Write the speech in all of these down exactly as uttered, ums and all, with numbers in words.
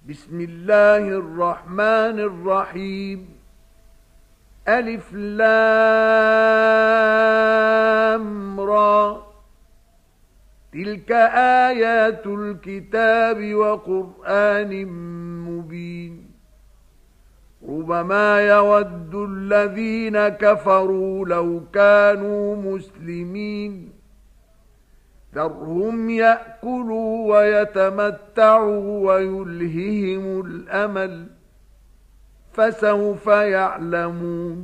بسم الله الرحمن الرحيم. ألف لام را. تلك آيات الكتاب وقرآن مبين. ربما يود الذين كفروا لو كانوا مسلمين. ذرهم يأكلوا ويتمتعوا ويلههم الأمل، فسوف يعلمون.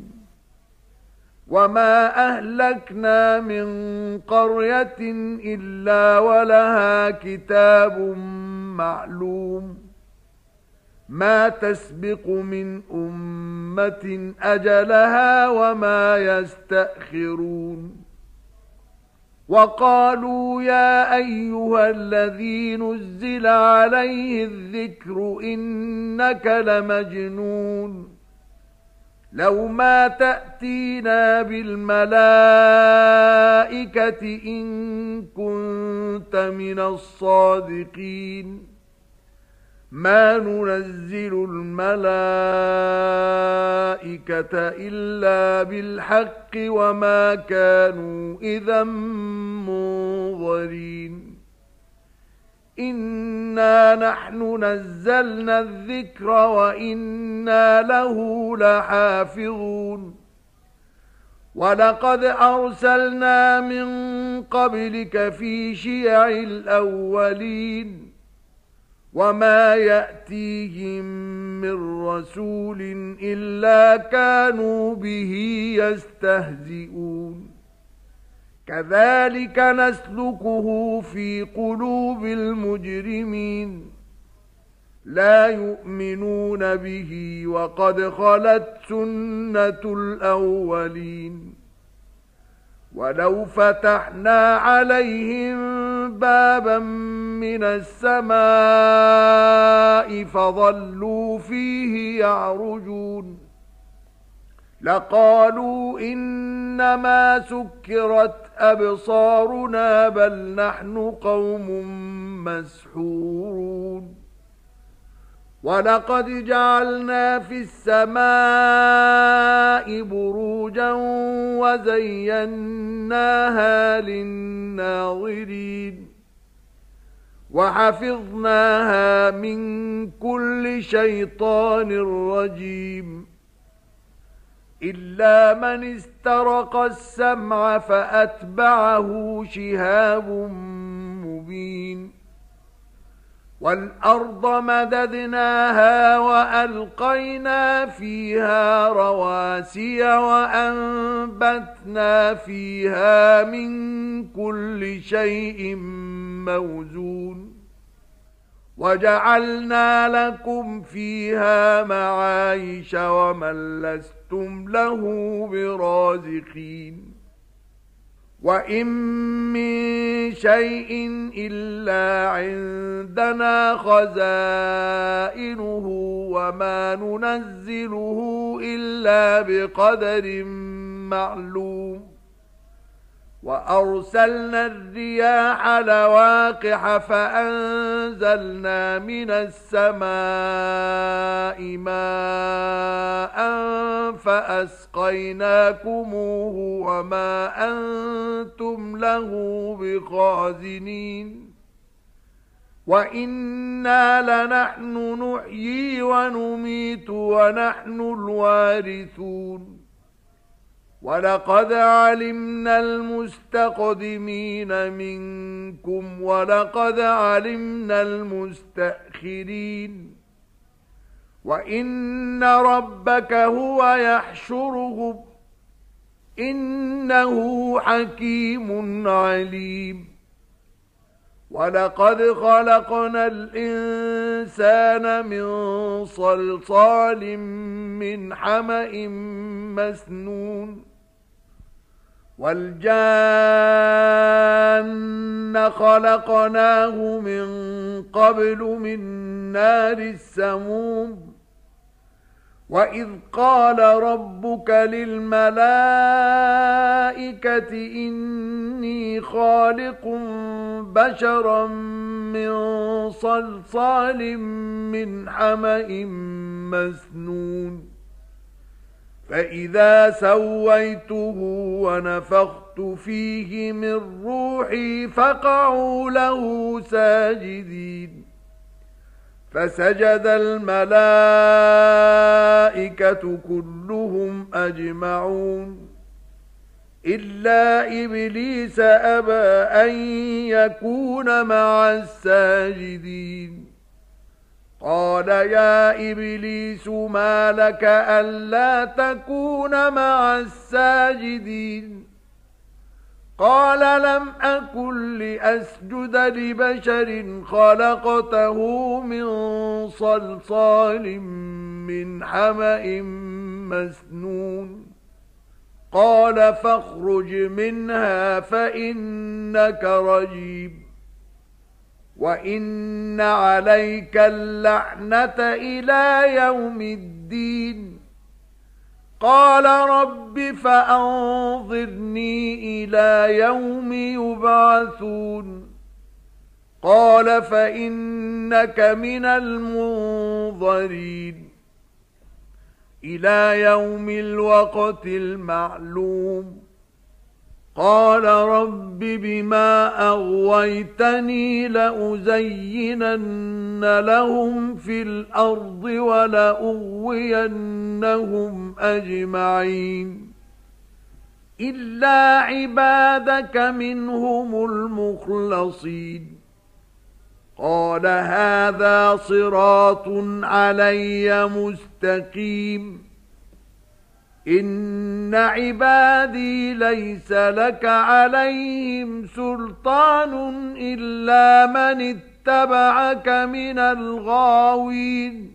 وما أهلكنا من قرية إلا ولها كتاب معلوم، ما تسبق من أمة أجلها وما يستأخرون. وقالوا يا أيها الذي نزل عليه الذكر إنك لمجنون، لو ما تأتينا بالملائكة إن كنت من الصادقين. ما ننزل الملائكة إلا بالحق وما كانوا إذا منظرين. إنا نحن نزلنا الذكر وإنا له لحافظون. ولقد أرسلنا من قبلك في شيع الأولين، وما يأتيهم من رسول إلا كانوا به يستهزئون. كذلك نسلكه في قلوب المجرمين، لا يؤمنون به وقد خلت سنة الأولين. ولو فتحنا عليهم بابا من السماء فظلوا فيه يعرجون لقالوا إنما سكرت أبصارنا بل نحن قوم مسحورون. ولقد جعلنا في السماء بروجا وزيناها للناظرين، وحفظناها من كل شيطان رجيم. إلا من استرق السمع فأتبعه شهاب مبين. والأرض مددناها وألقينا فيها رواسي وأنبتنا فيها من كل شيء موزون. وجعلنا لكم فيها معايش ومن لستم له برازقين. وَإِن مِّن شَيْءٍ إِلَّا عِندَنَا خَزَائِنُهُ وَمَا نُنَزِّلُهُ إِلَّا بِقَدَرٍ مَّعْلُومٍ. وَأَرْسَلْنَا الرِّيَاحَ لَوَاقِحَ فَأَنزَلْنَا مِنَ السَّمَاءِ مَاءً فَأَسْقَيْنَاكُمُوهُ وَمَا أَنتُمْ لَهُ بِخَازِنِينَ. وَإِنَّا لَنَحْنُ نُحْيِي وَنُمِيتُ وَنَحْنُ الْوَارِثُونَ. وَلَقَدْ عَلِمْنَا الْمُسْتَقْدِمِينَ مِنكُمْ وَلَقَدْ عَلِمْنَا الْمُسْتَأْخِرِينَ. وَإِنَّ رَبَّكَ هُوَ يَحْشُرُهُمْ إِنَّهُ حَكِيمٌ عَلِيمٌ. وَلَقَدْ خَلَقْنَا الْإِنسَانَ مِنْ صَلْصَالٍ مِنْ حَمَإٍ مَسْنُونٍ. وَالْجَانَّ خَلَقْنَاهُ مِنْ قَبْلُ مِنْ نَارِ السَّمُومِ. وَإِذْ قَالَ رَبُّكَ لِلْمَلَائِكَةِ إِنِّي خَالِقٌ بَشَرًا مِّن صَلْصَالٍ مِّنْ حَمَإٍ مَّسْنُونٍ فَإِذَا سَوَّيْتُهُ وَنَفَخْتُ فِيهِ مِنْ رُوحِي فَقَعُوا لَهُ سَاجِدِينَ فَسَجَدَ الْمَلَائِكَةُ كُلُّهُمْ أَجْمَعُونَ إِلَّا إِبْلِيسَ أَبَى أَن يَكُونَ مَعَ السَّاجِدِينَ قَالَ يَا إِبْلِيسُ مَا لَكَ أَلَّا تَكُونَ مَعَ السَّاجِدِينَ قَالَ لَمْ أَكُنْ لِأَسْجُدَ لِبَشَرٍ خَلَقْتَهُ مِنْ صَلْصَالٍ مِّنْ حَمَإٍ مَّسْنُونٍ قَالَ فَاخْرُجْ مِنْهَا فَإِنَّكَ رَجِيمٌ وَإِنَّ عَلَيْكَ اللَّعْنَةَ إِلَى يَوْمِ الدِّينِ قَالَ رَبِّ فَأَنظِرْنِي إِلَى يَوْمِ يُبْعَثُونَ قَالَ فَإِنَّكَ مِنَ الْمُنظَرِينَ إِلَى يَوْمِ الْوَقْتِ الْمَعْلُومِ قَالَ رَبِّ بِمَا أَغْوَيْتَنِي لَأُزَيِّنَنَّ لَهُمْ فِي الْأَرْضِ وَلَأُغْوِيَنَّهُمْ أَجْمَعِينَ إِلَّا عِبَادَكَ مِنْهُمُ الْمُخْلَصِينَ قَالَ هَذَا صِرَاطٌ عَلَيَّ مُسْتَقِيمٌ إِنَّ عِبَادِي لَيْسَ لَكَ عَلَيْهِمْ سُلْطَانٌ إِلَّا مَنِ اتَّبَعَكَ مِنَ الْغَاوِينَ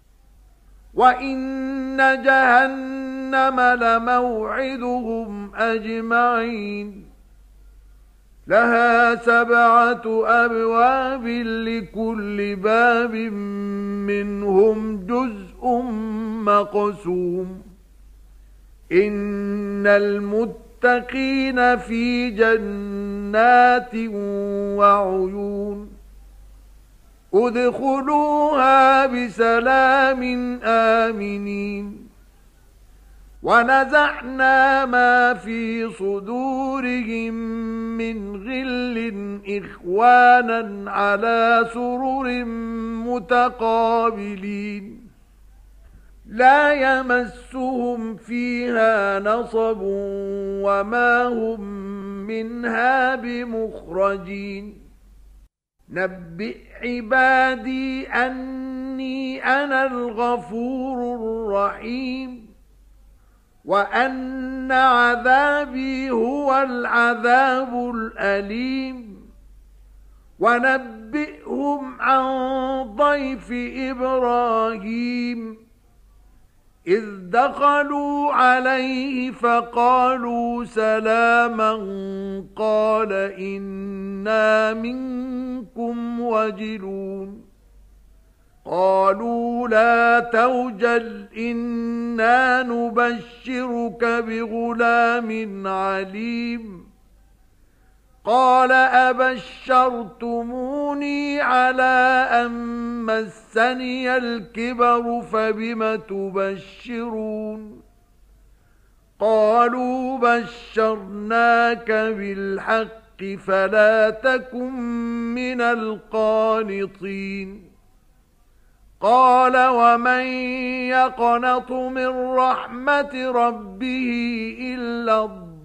وَإِنَّ جَهَنَّمَ لَمَوْعِدُهُمْ أَجْمَعِينَ لَهَا سَبْعَةُ أَبْوَابٍ لِكُلِّ بَابٍ مِّنْهُمْ جُزْءٌ مَّقْسُومٌ إِنَّ الْمُتَّقِينَ فِي جَنَّاتٍ وَعُيُونٍ ادْخُلُوهَا بِسَلَامٍ آمِنِينَ وَنَزَعْنَا مَا فِي صُدُورِهِم مِّنْ غِلٍّ إِخْوَانًا عَلَى سُرُرٍ مُتَقَابِلِينَ لَا يَمَسُّهُمْ فِيهَا نَصَبٌ وَمَا هُمْ مِنْهَا بِمُخْرَجِينَ نَبِّئْ عِبَادِي أَنِّي أَنَا الْغَفُورُ الرَّحِيمُ وَأَنَّ عَذَابِي هُوَ الْعَذَابُ الْأَلِيمُ وَنَبِّئْهُمْ عَنْ ضَيْفِ إِبْرَاهِيمَ إِذْ دَخَلُوا عَلَيْهِ فَقَالُوا سَلَامًا قَالَ إِنَّا مِنكُمْ وَجِلُونَ قَالُوا لَا تَوْجَلْ إِنَّا نُبَشِّرُكَ بِغُلَامٍ عَلِيمٍ قَالَ أَبَشَّرْتُمُونِي عَلَى أَن مَّسَّنِيَ الْكِبَرُ فَبِمَ تُبَشِّرُونَ قَالُوا بَشَّرْنَاكَ بِالْحَقِّ فَلَا تَكُن مِّنَ الْقَانِطِينَ قَالَ وَمَن يَقْنَطُ مِن رَّحْمَةِ رَبِّهِ إِلَّا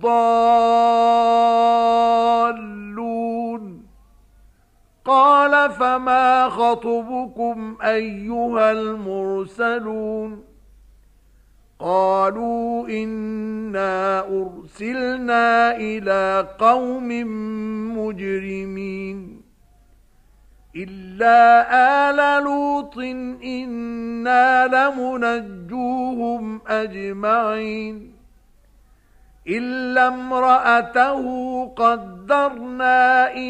الضَّالُّونَ قَالَ فَمَا خَطْبُكُمْ أَيُّهَا الْمُرْسَلُونَ قَالُوا إِنَّا أُرْسِلْنَا إِلَى قَوْمٍ مُجْرِمِينَ إِلَّا آلَ لُوطٍ إِنَّا لَمُنَجُّوهُمْ أَجْمَعِينَ إِلَّا امْرَأَتَهُ قَدَّرْنَا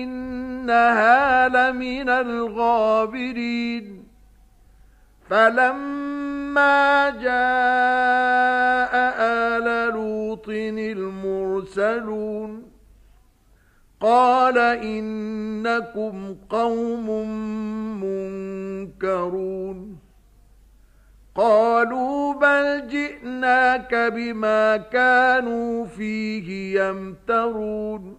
إِنَّهَا لَمِنَ الْغَابِرِينَ فَلَمَّا فلما جاء آل لوط المرسلون قال إنكم قوم منكرون قالوا بل جئناك بما كانوا فيه يمترون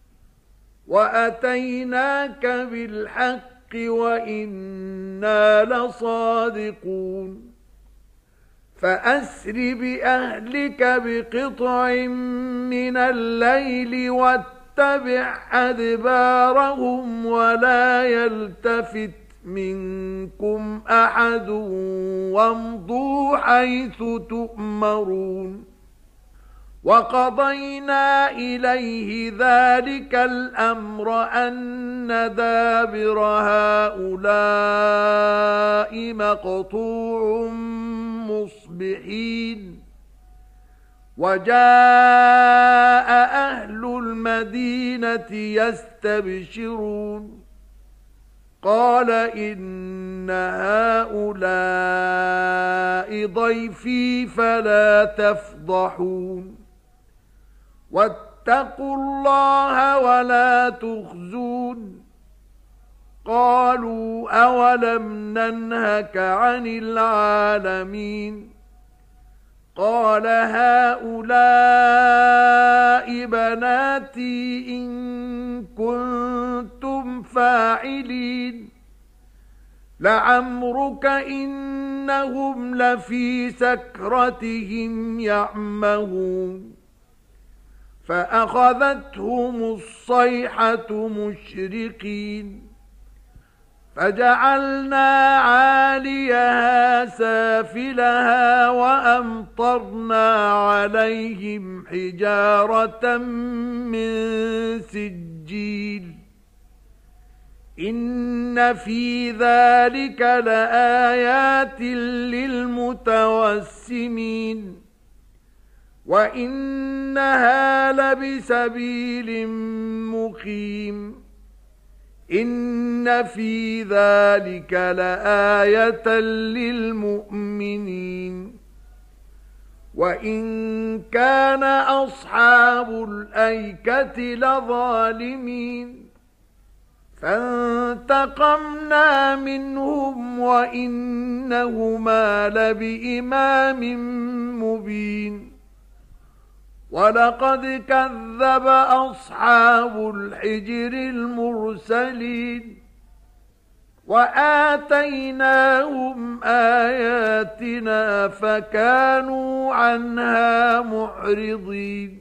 وأتيناك بالحق وإنا لصادقون فأسر بأهلك بقطع من الليل واتبع أدبارهم ولا يلتفت منكم أحد وامضوا حيث تؤمرون وقضينا إليه ذلك الأمر أن دابر هؤلاء مقطوع مصبحين وجاء أهل المدينة يستبشرون قال إن هؤلاء ضيفي فلا تفضحون واتقوا الله ولا تخزون قالوا أولم ننهك عن العالمين قال هؤلاء بناتي إن كنتم فاعلين لعمرك إنهم لفي سكرتهم يعمهون فأخذتهم الصيحة مشرقين فجعلنا عاليها سافلها وأمطرنا عليهم حجارة من سجيل إن في ذلك لآيات للمتوسمين وإنها لبسبيل مقيم إن في ذلك لآية للمؤمنين وإن كان أصحاب الأيكة لظالمين فانتقمنا منهم وإنهما لبإمام مبين ولقد كذب أصحاب الحجر المرسلين وآتيناهم آياتنا فكانوا عنها معرضين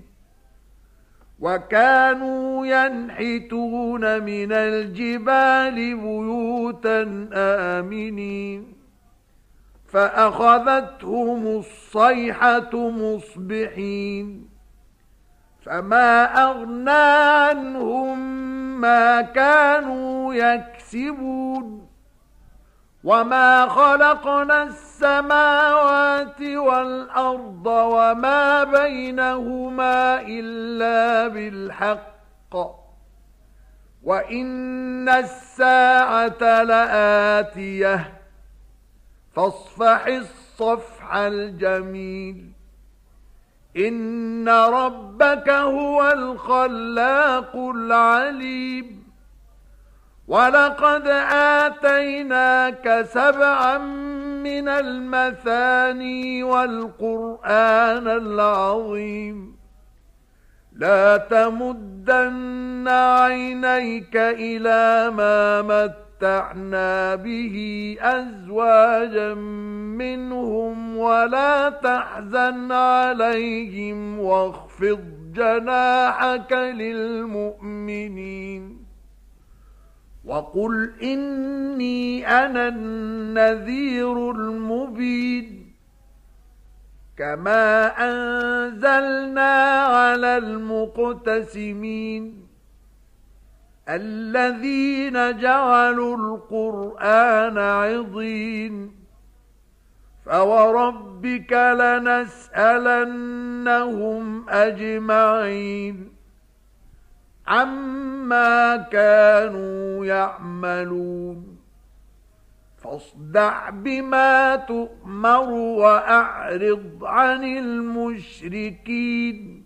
وكانوا ينحتون من الجبال بيوتا آمنين فأخذتهم الصيحة مصبحين فما أغنى عنهم ما كانوا يكسبون وما خلقنا السماوات والأرض وما بينهما إلا بالحق وإن الساعة لآتية فاصفح الصفح الجميل إن ربك هو الخلاق العليم ولقد آتيناك سبعا من المثاني والقرآن العظيم لا تمدن عينيك إلى ما متعنا به أزواجا منهم ولا تحزن عليهم واخفض جناحك للمؤمنين وقل إني أنا النذير المبين كما أنزلنا على المقتسمين الذين جعلوا القرآن عضين فوربك لنسألنهم أجمعين عما كانوا يعملون فاصدع بما تؤمر وأعرض عن المشركين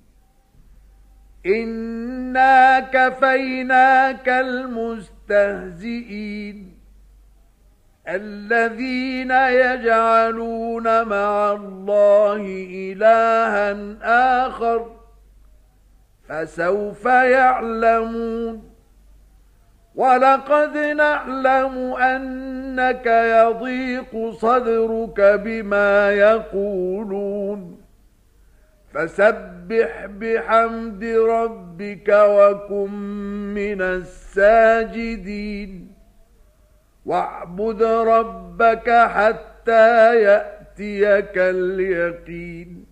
إنا كفيناك المستهزئين الذين يجعلون مع الله إلها آخر فسوف يعلمون ولقد نعلم أنك يضيق صدرك بما يقولون فسبح بحمد ربك وكن من الساجدين واعبد ربك حتى يأتيك اليقين